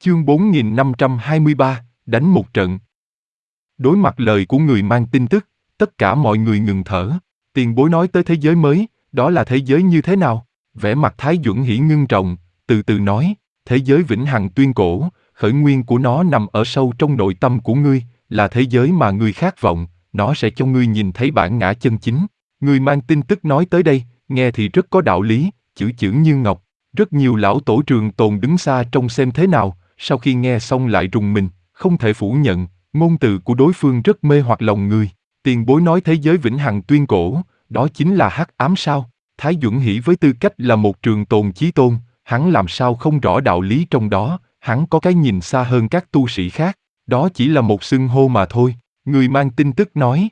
Chương 4523, đánh một trận. Đối mặt lời của người mang tin tức, tất cả mọi người ngừng thở. Tiền bối nói tới thế giới mới, đó là thế giới như thế nào? Vẻ mặt Thái Duẩn Hỉ ngưng trọng, từ từ nói, thế giới vĩnh hằng tuyên cổ, khởi nguyên của nó nằm ở sâu trong nội tâm của ngươi, là thế giới mà ngươi khát vọng, nó sẽ cho ngươi nhìn thấy bản ngã chân chính. Người mang tin tức nói tới đây, nghe thì rất có đạo lý, chữ chữ như ngọc. Rất nhiều lão tổ Trường Tồn đứng xa trông xem thế nào, sau khi nghe xong lại rùng mình, không thể phủ nhận, ngôn từ của đối phương rất mê hoặc lòng người. Tiền bối nói thế giới vĩnh hằng tuyên cổ, đó chính là hắc ám sao? Thái Duẩn Hỉ với tư cách là một Trường Tồn chí tôn, hắn làm sao không rõ đạo lý trong đó, hắn có cái nhìn xa hơn các tu sĩ khác, đó chỉ là một xưng hô mà thôi. Người mang tin tức nói,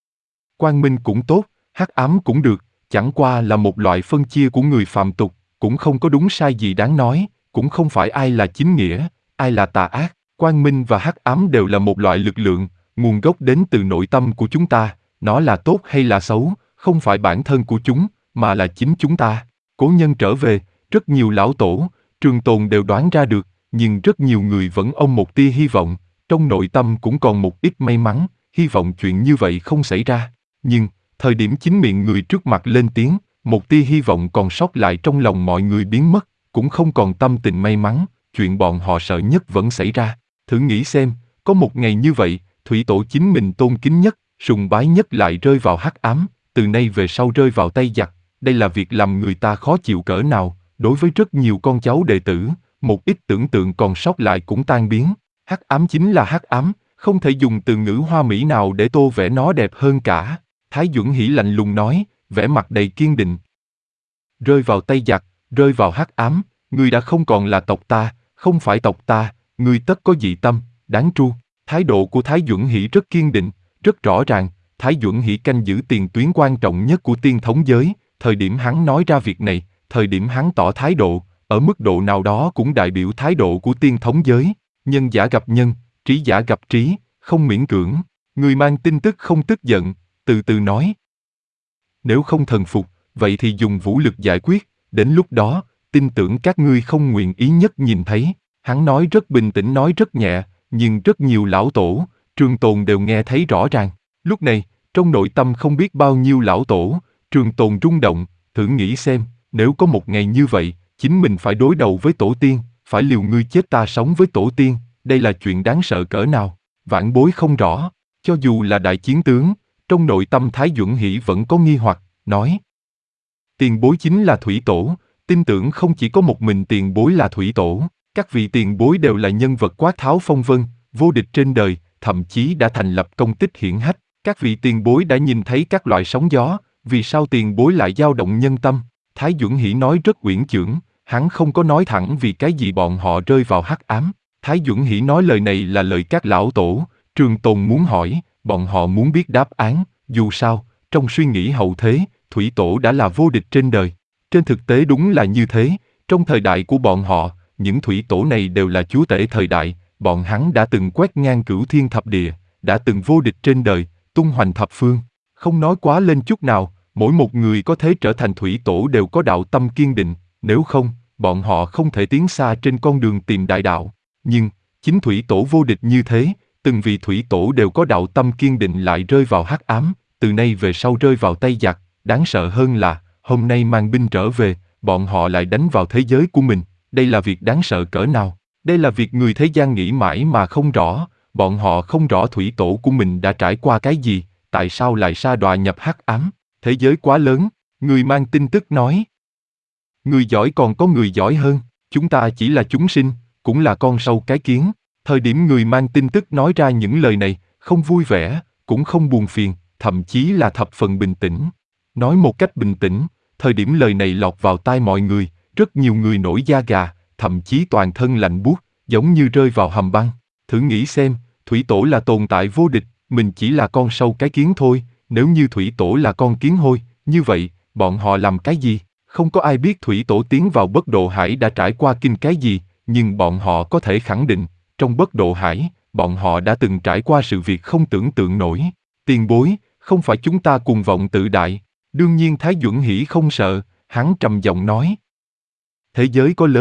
quang minh cũng tốt, hắc ám cũng được, chẳng qua là một loại phân chia của người phàm tục, cũng không có đúng sai gì đáng nói, cũng không phải ai là chính nghĩa, ai là tà ác, quang minh và hắc ám đều là một loại lực lượng, nguồn gốc đến từ nội tâm của chúng ta, nó là tốt hay là xấu, không phải bản thân của chúng, mà là chính chúng ta. Cố nhân trở về, rất nhiều lão tổ, Trường Tồn đều đoán ra được, nhưng rất nhiều người vẫn ôm một tia hy vọng, trong nội tâm cũng còn một ít may mắn, hy vọng chuyện như vậy không xảy ra. Nhưng, thời điểm chính miệng người trước mặt lên tiếng, một tia hy vọng còn sót lại trong lòng mọi người biến mất, cũng không còn tâm tình may mắn, chuyện bọn họ sợ nhất vẫn xảy ra. Thử nghĩ xem, có một ngày như vậy, thủy tổ chính mình tôn kính nhất, sùng bái nhất lại rơi vào hắc ám, từ nay về sau rơi vào tay giặc, đây là việc làm người ta khó chịu cỡ nào, đối với rất nhiều con cháu đệ tử, một ít tưởng tượng còn sót lại cũng tan biến. Hắc ám chính là hắc ám, không thể dùng từ ngữ hoa mỹ nào để tô vẽ nó đẹp hơn cả. Thái Duẩn Hỉ lạnh lùng nói, vẻ mặt đầy kiên định. Rơi vào tay giặc, rơi vào hắc ám, ngươi đã không còn là tộc ta, không phải tộc ta, ngươi tất có dị tâm, đáng tru. Thái độ của Thái Duẩn Hỉ rất kiên định, rất rõ ràng, Thái Duẩn Hỉ canh giữ tiền tuyến quan trọng nhất của tiên thống giới, thời điểm hắn nói ra việc này, thời điểm hắn tỏ thái độ, ở mức độ nào đó cũng đại biểu thái độ của tiên thống giới, nhân giả gặp nhân, trí giả gặp trí, không miễn cưỡng. Người mang tin tức không tức giận, từ từ nói. Nếu không thần phục, vậy thì dùng vũ lực giải quyết, đến lúc đó, tin tưởng các ngươi không nguyện ý nhất nhìn thấy. Hắn nói rất bình tĩnh, nói rất nhẹ, nhưng rất nhiều lão tổ, Trường Tồn đều nghe thấy rõ ràng. Lúc này, trong nội tâm không biết bao nhiêu lão tổ, Trường Tồn rung động, thử nghĩ xem, nếu có một ngày như vậy, chính mình phải đối đầu với tổ tiên, phải liều ngươi chết ta sống với tổ tiên, đây là chuyện đáng sợ cỡ nào. Vãn bối không rõ, cho dù là đại chiến tướng, trong nội tâm Thái Duẩn Hỉ vẫn có nghi hoặc, nói. Tiền bối chính là thủy tổ, tin tưởng không chỉ có một mình tiền bối là thủy tổ, các vị tiền bối đều là nhân vật quát tháo phong vân, vô địch trên đời, thậm chí đã thành lập công tích hiển hách. Các vị tiền bối đã nhìn thấy các loại sóng gió, vì sao tiền bối lại dao động nhân tâm? Thái Duẩn Hỉ nói rất uyển chuyển, hắn không có nói thẳng vì cái gì bọn họ rơi vào hắc ám. Thái Duẩn Hỉ nói lời này là lời các lão tổ, Trường Tồn muốn hỏi, bọn họ muốn biết đáp án, dù sao, trong suy nghĩ hậu thế, thủy tổ đã là vô địch trên đời. Trên thực tế đúng là như thế, trong thời đại của bọn họ, những thủy tổ này đều là chúa tể thời đại, bọn hắn đã từng quét ngang cửu thiên thập địa, đã từng vô địch trên đời, tung hoành thập phương. Không nói quá lên chút nào, mỗi một người có thể trở thành thủy tổ đều có đạo tâm kiên định, nếu không, bọn họ không thể tiến xa trên con đường tìm đại đạo. Nhưng, chính thủy tổ vô địch như thế, từng vị thủy tổ đều có đạo tâm kiên định lại rơi vào hắc ám, từ nay về sau rơi vào tay giặc, đáng sợ hơn là, hôm nay mang binh trở về, bọn họ lại đánh vào thế giới của mình, đây là việc đáng sợ cỡ nào, đây là việc người thế gian nghĩ mãi mà không rõ, bọn họ không rõ thủy tổ của mình đã trải qua cái gì, tại sao lại sa đọa nhập hắc ám, thế giới quá lớn, người mang tin tức nói. Người giỏi còn có người giỏi hơn, chúng ta chỉ là chúng sinh, cũng là con sâu cái kiến. Thời điểm người mang tin tức nói ra những lời này, không vui vẻ, cũng không buồn phiền, thậm chí là thập phần bình tĩnh. Nói một cách bình tĩnh, thời điểm lời này lọt vào tai mọi người, rất nhiều người nổi da gà, thậm chí toàn thân lạnh buốt, giống như rơi vào hầm băng. Thử nghĩ xem, thủy tổ là tồn tại vô địch, mình chỉ là con sâu cái kiến thôi, nếu như thủy tổ là con kiến hôi, như vậy, bọn họ làm cái gì? Không có ai biết thủy tổ tiến vào bất độ hải đã trải qua kinh cái gì, nhưng bọn họ có thể khẳng định, trong bất độ hải, bọn họ đã từng trải qua sự việc không tưởng tượng nổi. Tiền bối, không phải chúng ta cuồng vọng tự đại. Đương nhiên Thái Duẩn Hỉ không sợ, hắn trầm giọng nói. Thế giới có lớn,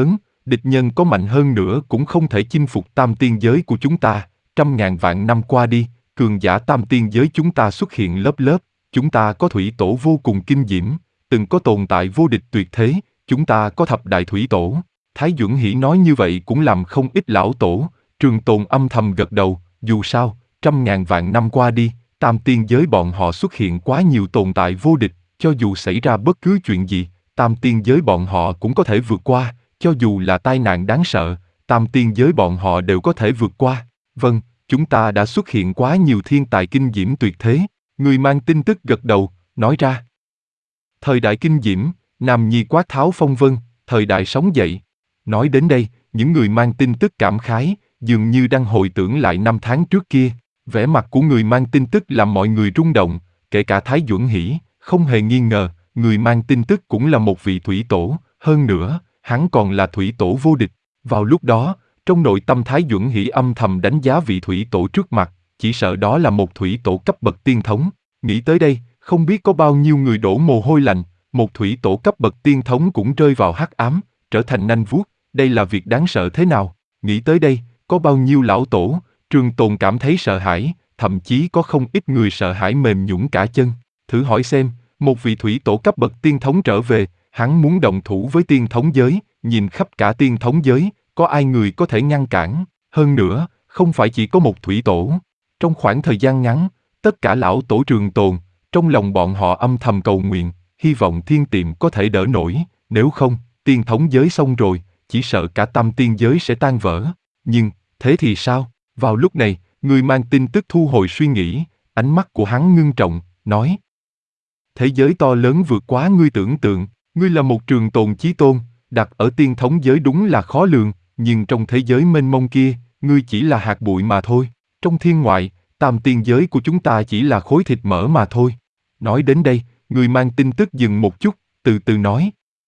địch nhân có mạnh hơn nữa cũng không thể chinh phục tam tiên giới của chúng ta. 100.000 vạn năm qua đi, cường giả tam tiên giới chúng ta xuất hiện lớp lớp, chúng ta có thủy tổ vô cùng kinh diễm, từng có tồn tại vô địch tuyệt thế, chúng ta có thập đại thủy tổ. Thái Duẩn Hỷ nói như vậy cũng làm không ít lão tổ. Trường Tồn âm thầm gật đầu, dù sao, 100.000 vạn năm qua đi, tam tiên giới bọn họ xuất hiện quá nhiều tồn tại vô địch, cho dù xảy ra bất cứ chuyện gì, tam tiên giới bọn họ cũng có thể vượt qua, cho dù là tai nạn đáng sợ, tam tiên giới bọn họ đều có thể vượt qua. Vâng, chúng ta đã xuất hiện quá nhiều thiên tài kinh diễm tuyệt thế. Người mang tin tức gật đầu, nói ra. Thời đại kinh diễm, Nam Nhi quát tháo phong vân, thời đại sống dậy. Nói đến đây, những người mang tin tức cảm khái, dường như đang hồi tưởng lại năm tháng trước kia. Vẻ mặt của người mang tin tức làm mọi người rung động, kể cả Thái Duẩn Hỷ, không hề nghi ngờ, người mang tin tức cũng là một vị thủy tổ, hơn nữa, hắn còn là thủy tổ vô địch. Vào lúc đó, trong nội tâm Thái Duẩn Hỷ âm thầm đánh giá vị thủy tổ trước mặt, chỉ sợ đó là một thủy tổ cấp bậc tiên thống. Nghĩ tới đây, không biết có bao nhiêu người đổ mồ hôi lạnh, một thủy tổ cấp bậc tiên thống cũng rơi vào hắc ám, trở thành nanh vuốt, đây là việc đáng sợ thế nào? Nghĩ tới đây, có bao nhiêu lão tổ, Trường Tồn cảm thấy sợ hãi, thậm chí có không ít người sợ hãi mềm nhũn cả chân. Thử hỏi xem, một vị thủy tổ cấp bậc tiên thống trở về, hắn muốn động thủ với tiên thống giới, nhìn khắp cả tiên thống giới, có ai người có thể ngăn cản? Hơn nữa, không phải chỉ có một thủy tổ. Trong khoảng thời gian ngắn, tất cả lão tổ Trường Tồn, trong lòng bọn họ âm thầm cầu nguyện, hy vọng thiên tiệm có thể đỡ nổi, nếu không, tiên thống giới xong rồi, chỉ sợ cả tam tiên giới sẽ tan vỡ. Nhưng, thế thì sao? Vào lúc này, người mang tin tức thu hồi suy nghĩ, ánh mắt của hắn ngưng trọng, nói. Thế giới to lớn vượt quá ngươi tưởng tượng, ngươi là một Trường Tồn chí tôn, đặt ở tiên thống giới đúng là khó lường, nhưng trong thế giới mênh mông kia, ngươi chỉ là hạt bụi mà thôi. Trong thiên ngoại, tam tiên giới của chúng ta chỉ là khối thịt mỡ mà thôi. Nói đến đây, người mang tin tức dừng một chút, từ từ nói.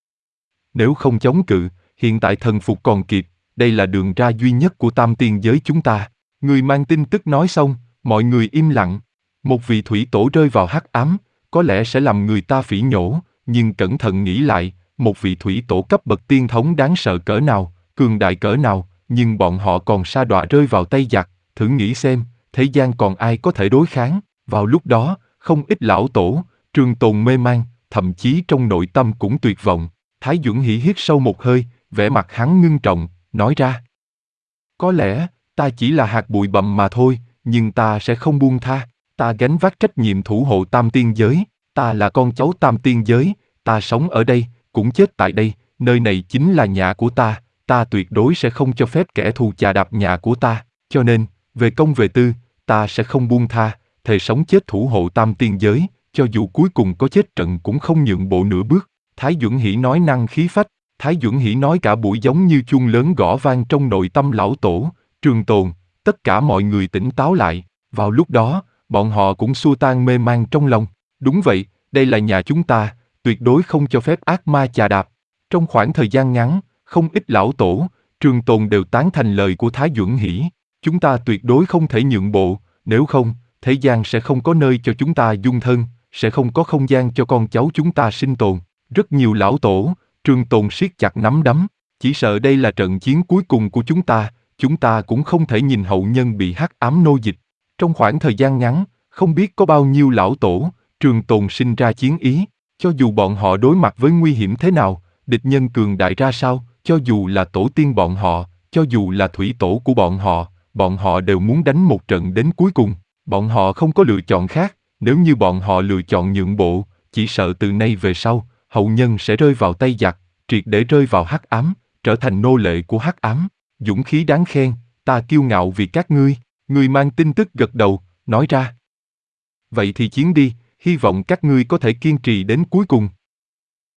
Nếu không chống cự, hiện tại thần phục còn kịp, đây là đường ra duy nhất của tam tiên giới chúng ta. Người mang tin tức nói xong, mọi người im lặng. Một vị thủy tổ rơi vào hắc ám, có lẽ sẽ làm người ta phỉ nhổ, nhưng cẩn thận nghĩ lại, một vị thủy tổ cấp bậc tiên thống đáng sợ cỡ nào, cường đại cỡ nào, nhưng bọn họ còn sa đọa rơi vào tay giặc, thử nghĩ xem, thế gian còn ai có thể đối kháng. Vào lúc đó, không ít lão tổ, Trường Tồn mê man, thậm chí trong nội tâm cũng tuyệt vọng. Thái Duẩn Hỷ hít sâu một hơi, vẻ mặt hắn ngưng trọng, nói ra. Có lẽ, ta chỉ là hạt bụi bặm mà thôi, nhưng ta sẽ không buông tha. Ta gánh vác trách nhiệm thủ hộ tam tiên giới, ta là con cháu tam tiên giới, ta sống ở đây, cũng chết tại đây, nơi này chính là nhà của ta tuyệt đối sẽ không cho phép kẻ thù chà đạp nhà của ta, cho nên, về công về tư, ta sẽ không buông tha, thề sống chết thủ hộ tam tiên giới, cho dù cuối cùng có chết trận cũng không nhượng bộ nửa bước. Thái Duẩn Hỷ nói năng khí phách, Thái Duẩn Hỷ nói cả buổi giống như chuông lớn gõ vang trong nội tâm lão tổ, Trường Tồn, tất cả mọi người tỉnh táo lại, vào lúc đó, bọn họ cũng xua tan mê man trong lòng. Đúng vậy, đây là nhà chúng ta, tuyệt đối không cho phép ác ma chà đạp. Trong khoảng thời gian ngắn, không ít lão tổ, Trường Tồn đều tán thành lời của Thái Duẩn Hỷ. Chúng ta tuyệt đối không thể nhượng bộ, nếu không, thế gian sẽ không có nơi cho chúng ta dung thân, sẽ không có không gian cho con cháu chúng ta sinh tồn. Rất nhiều lão tổ, Trường Tồn siết chặt nắm đấm, chỉ sợ đây là trận chiến cuối cùng của chúng ta cũng không thể nhìn hậu nhân bị hắc ám nô dịch. Trong khoảng thời gian ngắn, không biết có bao nhiêu lão tổ, Trường Tồn sinh ra chiến ý, cho dù bọn họ đối mặt với nguy hiểm thế nào, địch nhân cường đại ra sao, cho dù là tổ tiên bọn họ, cho dù là thủy tổ của bọn họ đều muốn đánh một trận đến cuối cùng. Bọn họ không có lựa chọn khác, nếu như bọn họ lựa chọn nhượng bộ, chỉ sợ từ nay về sau, hậu nhân sẽ rơi vào tay giặc, triệt để rơi vào hắc ám, trở thành nô lệ của hắc ám. Dũng khí đáng khen, ta kiêu ngạo vì các ngươi. Người mang tin tức gật đầu, nói ra. Vậy thì chiến đi, hy vọng các ngươi có thể kiên trì đến cuối cùng.